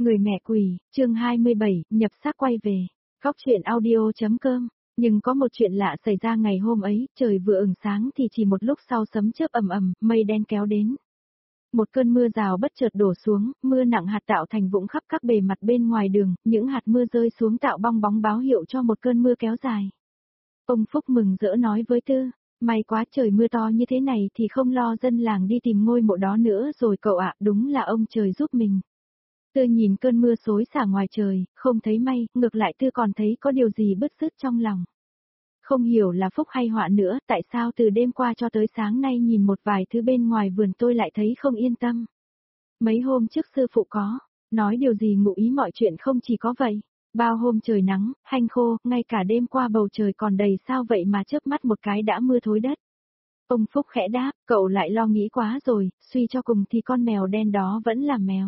Người mẹ quỷ, chương 27, nhập xác quay về. Góc truyện audio.com. Nhưng có một chuyện lạ xảy ra ngày hôm ấy, trời vừa ửng sáng thì chỉ một lúc sau sấm chớp ầm ầm, mây đen kéo đến. Một cơn mưa rào bất chợt đổ xuống, mưa nặng hạt tạo thành vũng khắp các bề mặt bên ngoài đường, những hạt mưa rơi xuống tạo bong bóng báo hiệu cho một cơn mưa kéo dài. Ông Phúc mừng rỡ nói với Tư, may quá trời mưa to như thế này thì không lo dân làng đi tìm ngôi mộ đó nữa rồi cậu ạ, đúng là ông trời giúp mình. Tư nhìn cơn mưa xối xả ngoài trời, không thấy may, ngược lại Tư còn thấy có điều gì bứt rứt trong lòng. Không hiểu là phúc hay họa nữa, tại sao từ đêm qua cho tới sáng nay nhìn một vài thứ bên ngoài vườn tôi lại thấy không yên tâm. Mấy hôm trước sư phụ có nói điều gì ngụ ý mọi chuyện không chỉ có vậy. Bao hôm trời nắng, hanh khô, ngay cả đêm qua bầu trời còn đầy sao vậy mà chớp mắt một cái đã mưa thối đất. Ông Phúc khẽ đáp, cậu lại lo nghĩ quá rồi, suy cho cùng thì con mèo đen đó vẫn là mèo.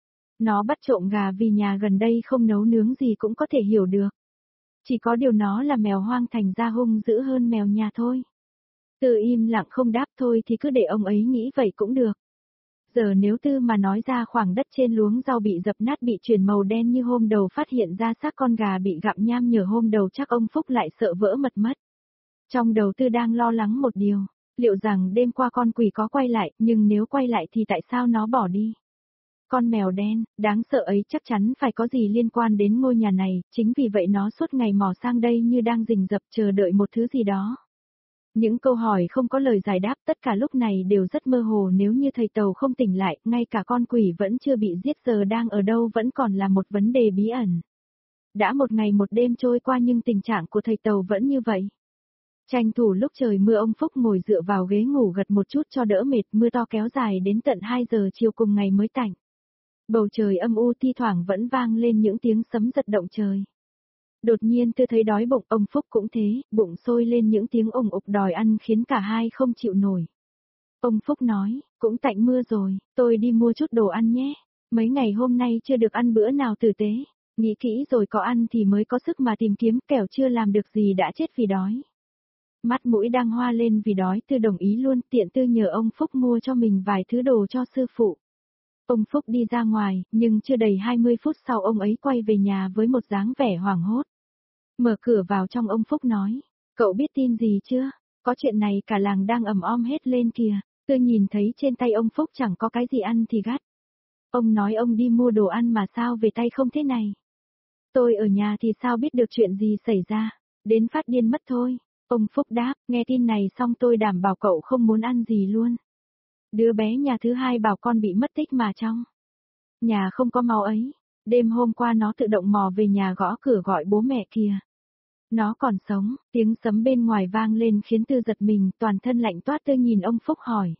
Nó bắt trộm gà vì nhà gần đây không nấu nướng gì cũng có thể hiểu được. Chỉ có điều nó là mèo hoang thành ra hung dữ hơn mèo nhà thôi. Tư im lặng không đáp thôi thì cứ để ông ấy nghĩ vậy cũng được. Giờ nếu Tư mà nói ra khoảng đất trên luống rau bị dập nát bị chuyển màu đen như hôm đầu phát hiện ra xác con gà bị gặm nham nhở hôm đầu chắc ông Phúc lại sợ vỡ mật mất. Trong đầu Tư đang lo lắng một điều, liệu rằng đêm qua con quỷ có quay lại, nhưng nếu quay lại thì tại sao nó bỏ đi? Con mèo đen, đáng sợ ấy chắc chắn phải có gì liên quan đến ngôi nhà này, chính vì vậy nó suốt ngày mò sang đây như đang rình rập chờ đợi một thứ gì đó. Những câu hỏi không có lời giải đáp tất cả lúc này đều rất mơ hồ nếu như thầy Tàu không tỉnh lại, ngay cả con quỷ vẫn chưa bị giết giờ đang ở đâu vẫn còn là một vấn đề bí ẩn. Đã một ngày một đêm trôi qua nhưng tình trạng của thầy Tàu vẫn như vậy. Tranh thủ lúc trời mưa ông Phúc ngồi dựa vào ghế ngủ gật một chút cho đỡ mệt, mưa to kéo dài đến tận 2 giờ chiều cùng ngày mới tạnh. Bầu trời âm u thi thoảng vẫn vang lên những tiếng sấm giật động trời. Đột nhiên Tư thấy đói bụng, ông Phúc cũng thế, bụng sôi lên những tiếng ủng ục đòi ăn khiến cả hai không chịu nổi. Ông Phúc nói, cũng tạnh mưa rồi, tôi đi mua chút đồ ăn nhé. Mấy ngày hôm nay chưa được ăn bữa nào tử tế, nghĩ kỹ rồi có ăn thì mới có sức mà tìm kiếm, kẻo chưa làm được gì đã chết vì đói. Mắt mũi đang hoa lên vì đói, Tư đồng ý luôn, tiện Tư nhờ ông Phúc mua cho mình vài thứ đồ cho sư phụ. Ông Phúc đi ra ngoài, nhưng chưa đầy 20 phút sau ông ấy quay về nhà với một dáng vẻ hoảng hốt. Mở cửa vào trong ông Phúc nói, cậu biết tin gì chưa? Có chuyện này cả làng đang ầm om hết lên kìa. Tôi nhìn thấy trên tay ông Phúc chẳng có cái gì ăn thì gắt. Ông nói ông đi mua đồ ăn mà sao về tay không thế này? Tôi ở nhà thì sao biết được chuyện gì xảy ra, đến phát điên mất thôi. Ông Phúc đáp, nghe tin này xong tôi đảm bảo cậu không muốn ăn gì luôn. Đứa bé nhà thứ hai bảo con bị mất tích mà trong nhà không có máu ấy. Đêm hôm qua nó tự động mò về nhà gõ cửa gọi bố mẹ kìa. Nó còn sống, tiếng sấm bên ngoài vang lên khiến Tư giật mình, toàn thân lạnh toát. Tư nhìn ông Phúc hỏi.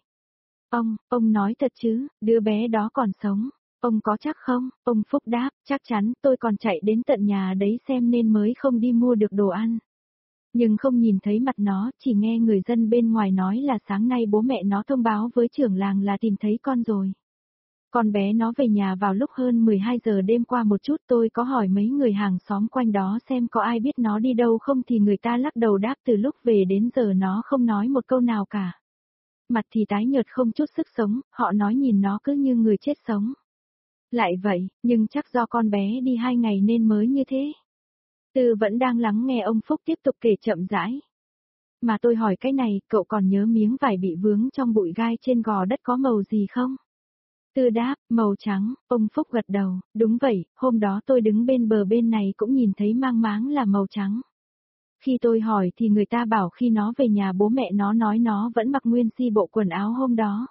Ông nói thật chứ, đứa bé đó còn sống, ông có chắc không? Ông Phúc đáp, chắc chắn, tôi còn chạy đến tận nhà đấy xem nên mới không đi mua được đồ ăn. Nhưng không nhìn thấy mặt nó, chỉ nghe người dân bên ngoài nói là sáng nay bố mẹ nó thông báo với trưởng làng là tìm thấy con rồi. Con bé nó về nhà vào lúc hơn 12 giờ đêm qua một chút, tôi có hỏi mấy người hàng xóm quanh đó xem có ai biết nó đi đâu không thì người ta lắc đầu đáp từ lúc về đến giờ nó không nói một câu nào cả. Mặt thì tái nhợt không chút sức sống, họ nói nhìn nó cứ như người chết sống. Lại vậy, nhưng chắc do con bé đi 2 ngày nên mới như thế. Tư vẫn đang lắng nghe ông Phúc tiếp tục kể chậm rãi. Mà tôi hỏi cái này, cậu còn nhớ miếng vải bị vướng trong bụi gai trên gò đất có màu gì không? Tư đáp, màu trắng. Ông Phúc gật đầu, đúng vậy, hôm đó tôi đứng bên bờ bên này cũng nhìn thấy mang máng là màu trắng. Khi tôi hỏi thì người ta bảo khi nó về nhà bố mẹ nó nói nó vẫn mặc nguyên si bộ quần áo hôm đó.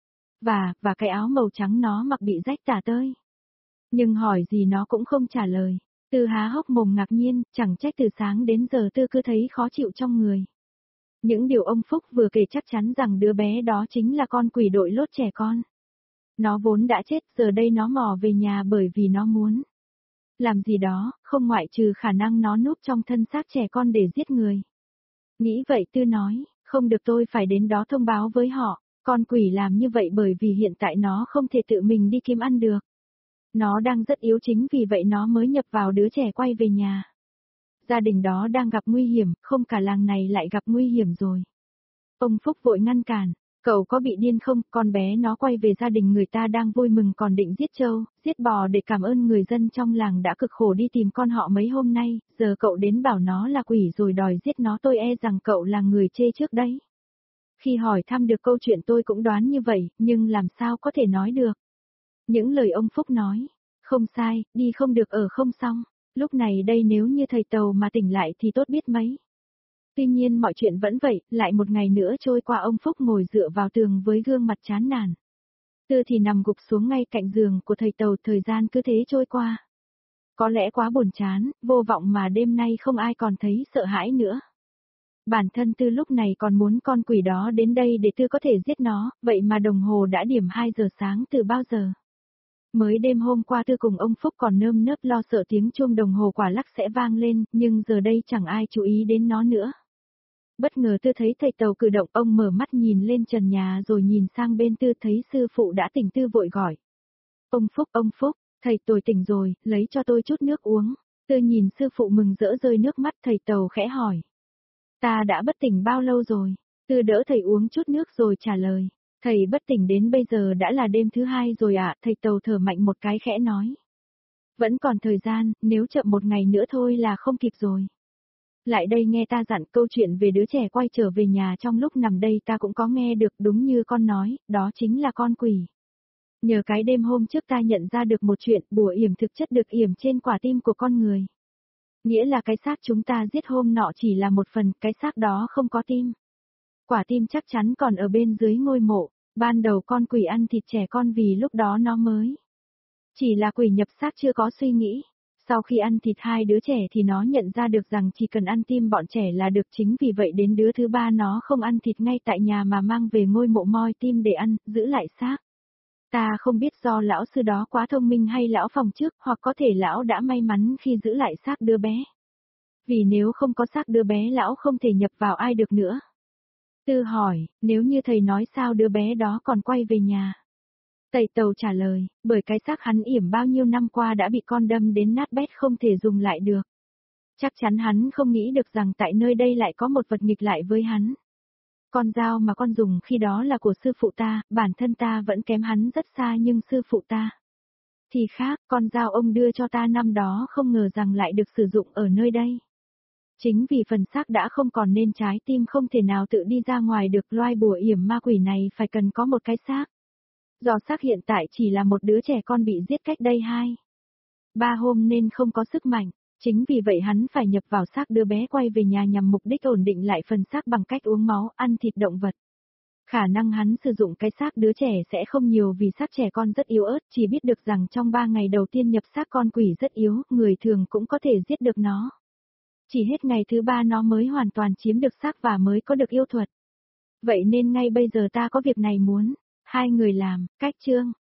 Và cái áo màu trắng nó mặc bị rách tả tơi. Nhưng hỏi gì nó cũng không trả lời. Tư há hốc mồm ngạc nhiên, chẳng trách từ sáng đến giờ Tư cứ thấy khó chịu trong người. Những điều ông Phúc vừa kể chắc chắn rằng đứa bé đó chính là con quỷ đội lốt trẻ con. Nó vốn đã chết, giờ đây nó mò về nhà bởi vì nó muốn làm gì đó, không ngoại trừ khả năng nó núp trong thân xác trẻ con để giết người. Nghĩ vậy Tư nói, không được, tôi phải đến đó thông báo với họ, con quỷ làm như vậy bởi vì hiện tại nó không thể tự mình đi kiếm ăn được. Nó đang rất yếu chính vì vậy nó mới nhập vào đứa trẻ quay về nhà. Gia đình đó đang gặp nguy hiểm, không cả làng này lại gặp nguy hiểm rồi. Ông Phúc vội ngăn cản, Cậu có bị điên không, con bé nó quay về gia đình người ta đang vui mừng còn định giết trâu, giết bò để cảm ơn người dân trong làng đã cực khổ đi tìm con họ mấy hôm nay, giờ cậu đến bảo nó là quỷ rồi đòi giết nó, tôi e rằng cậu là người chê trước đấy. Khi hỏi thăm được câu chuyện tôi cũng đoán như vậy, nhưng làm sao có thể nói được. Những lời ông Phúc nói, không sai, đi không được ở không xong, lúc này đây nếu như thầy Tàu mà tỉnh lại thì tốt biết mấy. Tuy nhiên mọi chuyện vẫn vậy, lại một ngày nữa trôi qua ông Phúc ngồi dựa vào tường với gương mặt chán nản. Tư thì nằm gục xuống ngay cạnh giường của thầy Tàu, thời gian cứ thế trôi qua. Có lẽ quá buồn chán, vô vọng mà đêm nay không ai còn thấy sợ hãi nữa. Bản thân Tư lúc này còn muốn con quỷ đó đến đây để Tư có thể giết nó, vậy mà đồng hồ đã điểm 2 giờ sáng từ bao giờ. Mới đêm hôm qua Tư cùng ông Phúc còn nơm nớp lo sợ tiếng chuông đồng hồ quả lắc sẽ vang lên, nhưng giờ đây chẳng ai chú ý đến nó nữa. Bất ngờ Tư thấy thầy Tàu cử động, ông mở mắt nhìn lên trần nhà rồi nhìn sang bên Tư thấy sư phụ đã tỉnh. Tư vội gọi. Ông Phúc, thầy tôi tỉnh rồi, lấy cho tôi chút nước uống. Tư nhìn sư phụ mừng rỡ rơi nước mắt, thầy Tàu khẽ hỏi. Ta đã bất tỉnh bao lâu rồi? Tư đỡ thầy uống chút nước rồi trả lời. Thầy bất tỉnh đến bây giờ đã là đêm thứ 2 rồi ạ, thầy Tàu thở mạnh một cái khẽ nói. Vẫn còn thời gian, nếu chậm một ngày nữa thôi là không kịp rồi. Lại đây nghe ta dặn, câu chuyện về đứa trẻ quay trở về nhà trong lúc nằm đây ta cũng có nghe được, đúng như con nói, đó chính là con quỷ. Nhờ cái đêm hôm trước ta nhận ra được một chuyện, bùa yểm thực chất được yểm trên quả tim của con người. Nghĩa là cái xác chúng ta giết hôm nọ chỉ là một phần, cái xác đó không có tim. Quả tim chắc chắn còn ở bên dưới ngôi mộ, ban đầu con quỷ ăn thịt trẻ con vì lúc đó nó mới. Chỉ là quỷ nhập xác chưa có suy nghĩ. Sau khi ăn thịt 2 đứa trẻ thì nó nhận ra được rằng chỉ cần ăn tim bọn trẻ là được, chính vì vậy đến đứa thứ 3 nó không ăn thịt ngay tại nhà mà mang về ngôi mộ moi tim để ăn, giữ lại xác. Ta không biết do lão sư đó quá thông minh hay lão phòng trước, hoặc có thể lão đã may mắn khi giữ lại xác đứa bé. Vì nếu không có xác đứa bé lão không thể nhập vào ai được nữa. Tư hỏi, nếu như thầy nói sao đứa bé đó còn quay về nhà? Thầy Tàu trả lời, bởi cái xác hắn yểm bao nhiêu năm qua đã bị con đâm đến nát bét không thể dùng lại được. Chắc chắn hắn không nghĩ được rằng tại nơi đây lại có một vật nghịch lại với hắn. Con dao mà con dùng khi đó là của sư phụ ta, bản thân ta vẫn kém hắn rất xa, nhưng sư phụ ta thì khác, con dao ông đưa cho ta năm đó không ngờ rằng lại được sử dụng ở nơi đây. Chính vì phần xác đã không còn nên trái tim không thể nào tự đi ra ngoài được, loài bùa yểm ma quỷ này phải cần có một cái xác. Do xác hiện tại chỉ là một đứa trẻ con bị giết cách đây 2-3 hôm nên không có sức mạnh, chính vì vậy hắn phải nhập vào xác đứa bé quay về nhà nhằm mục đích ổn định lại phần xác bằng cách uống máu, ăn thịt động vật. Khả năng hắn sử dụng cái xác đứa trẻ sẽ không nhiều vì xác trẻ con rất yếu ớt, chỉ biết được rằng trong 3 ngày đầu tiên nhập xác con quỷ rất yếu, người thường cũng có thể giết được nó. Chỉ hết ngày thứ 3 nó mới hoàn toàn chiếm được xác và mới có được yêu thuật. Vậy nên ngay bây giờ ta có việc này muốn hai người làm, cách chương.